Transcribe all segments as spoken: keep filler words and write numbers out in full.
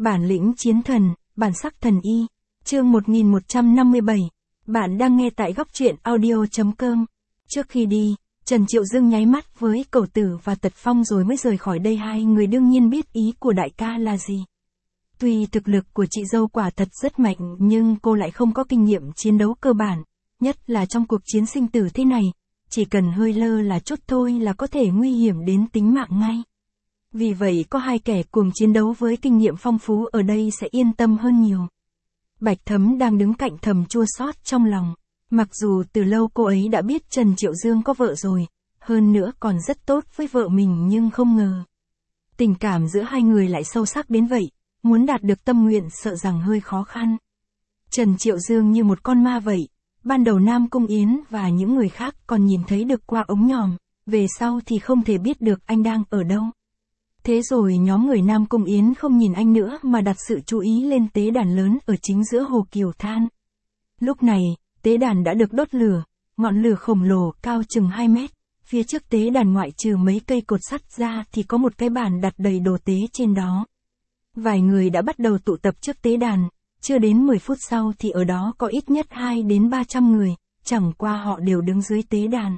Bản lĩnh chiến thần, bản sắc thần y. Chương một nghìn một trăm năm mươi bảy. Bạn đang nghe tại góc truyện audio chấm com. Trước khi đi, Trần Triệu Dương nháy mắt với Cẩu Tử và Tật Phong rồi mới rời khỏi đây. Hai người đương nhiên biết ý của đại ca là gì. Tuy thực lực của chị dâu quả thật rất mạnh nhưng cô lại không có kinh nghiệm chiến đấu cơ bản, nhất là trong cuộc chiến sinh tử thế này, chỉ cần hơi lơ là chút thôi là có thể nguy hiểm đến tính mạng ngay. Vì vậy có hai kẻ cùng chiến đấu với kinh nghiệm phong phú ở đây sẽ yên tâm hơn nhiều. Bạch Thấm đang đứng cạnh thầm chua xót trong lòng. Mặc dù từ lâu cô ấy đã biết Trần Triệu Dương có vợ rồi, hơn nữa còn rất tốt với vợ mình nhưng không ngờ. Tình cảm giữa hai người lại sâu sắc đến vậy, muốn đạt được tâm nguyện sợ rằng hơi khó khăn. Trần Triệu Dương như một con ma vậy, ban đầu Nam Cung Yến và những người khác còn nhìn thấy được qua ống nhòm, về sau thì không thể biết được anh đang ở đâu. Thế rồi nhóm người Nam Cung Yến không nhìn anh nữa mà đặt sự chú ý lên tế đàn lớn ở chính giữa hồ Kiều Than. Lúc này, tế đàn đã được đốt lửa, ngọn lửa khổng lồ cao chừng hai mét, phía trước tế đàn ngoại trừ mấy cây cột sắt ra thì có một cái bàn đặt đầy đồ tế trên đó. Vài người đã bắt đầu tụ tập trước tế đàn, chưa đến mười phút sau thì ở đó có ít nhất hai đến ba trăm người, chẳng qua họ đều đứng dưới tế đàn.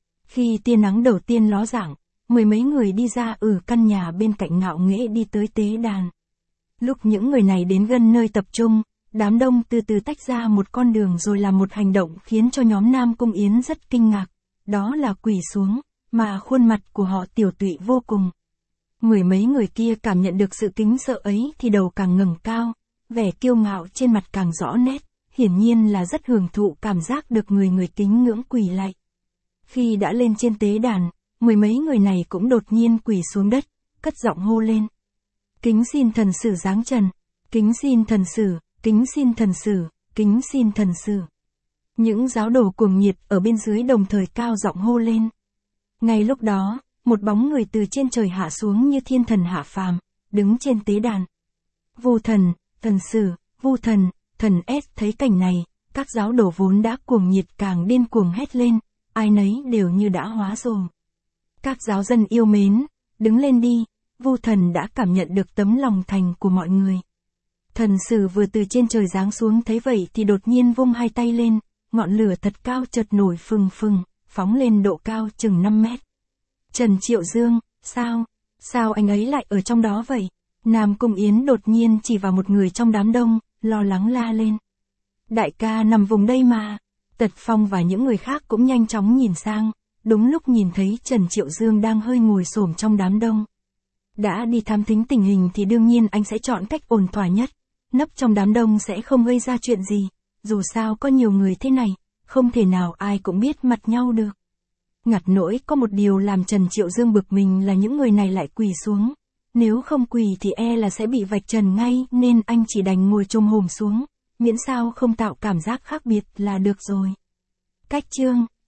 Khi tia nắng đầu tiên ló dạng, mười mấy người đi ra ở căn nhà bên cạnh ngạo nghễ đi tới tế đàn. Lúc những người này đến gần nơi tập trung, đám đông từ từ tách ra một con đường rồi làm một hành động khiến cho nhóm Nam Cung Yến rất kinh ngạc, đó là quỳ xuống, mà khuôn mặt của họ tiểu tụy vô cùng. Mười mấy người kia cảm nhận được sự kính sợ ấy thì đầu càng ngẩng cao, vẻ kiêu ngạo trên mặt càng rõ nét, hiển nhiên là rất hưởng thụ cảm giác được người người kính ngưỡng quỳ lạy. Khi đã lên trên tế đàn, mười mấy người này cũng đột nhiên quỳ xuống đất, cất giọng hô lên. Kính xin thần sử giáng trần, kính xin thần sử, kính xin thần sử, kính xin thần sử. Những giáo đồ cuồng nhiệt ở bên dưới đồng thời cao giọng hô lên. Ngay lúc đó, một bóng người từ trên trời hạ xuống như thiên thần hạ phàm, đứng trên tế đàn. Vu thần, thần sử, vu thần, thần S thấy cảnh này, các giáo đồ vốn đã cuồng nhiệt càng điên cuồng hét lên, ai nấy đều như đã hóa rồi. Các giáo dân yêu mến, đứng lên đi, Vu thần đã cảm nhận được tấm lòng thành của mọi người. Thần sử vừa từ trên trời giáng xuống thấy vậy thì đột nhiên vung hai tay lên, ngọn lửa thật cao chợt nổi phừng phừng, phóng lên độ cao chừng năm mét. Trần Triệu Dương, sao, sao anh ấy lại ở trong đó vậy? Nam Cung Yến đột nhiên chỉ vào một người trong đám đông, lo lắng la lên. Đại ca nằm vùng đây mà. Tật Phong và những người khác cũng nhanh chóng nhìn sang, đúng lúc nhìn thấy Trần Triệu Dương đang hơi ngồi xổm trong đám đông. Đã đi thám thính tình hình thì đương nhiên anh sẽ chọn cách ổn thỏa nhất, nấp trong đám đông sẽ không gây ra chuyện gì, dù sao có nhiều người thế này, không thể nào ai cũng biết mặt nhau được. Ngặt nỗi có một điều làm Trần Triệu Dương bực mình là những người này lại quỳ xuống, nếu không quỳ thì e là sẽ bị vạch trần ngay nên anh chỉ đành ngồi chồm hổm xuống, miễn sao không tạo cảm giác khác biệt là được rồi. Cách chương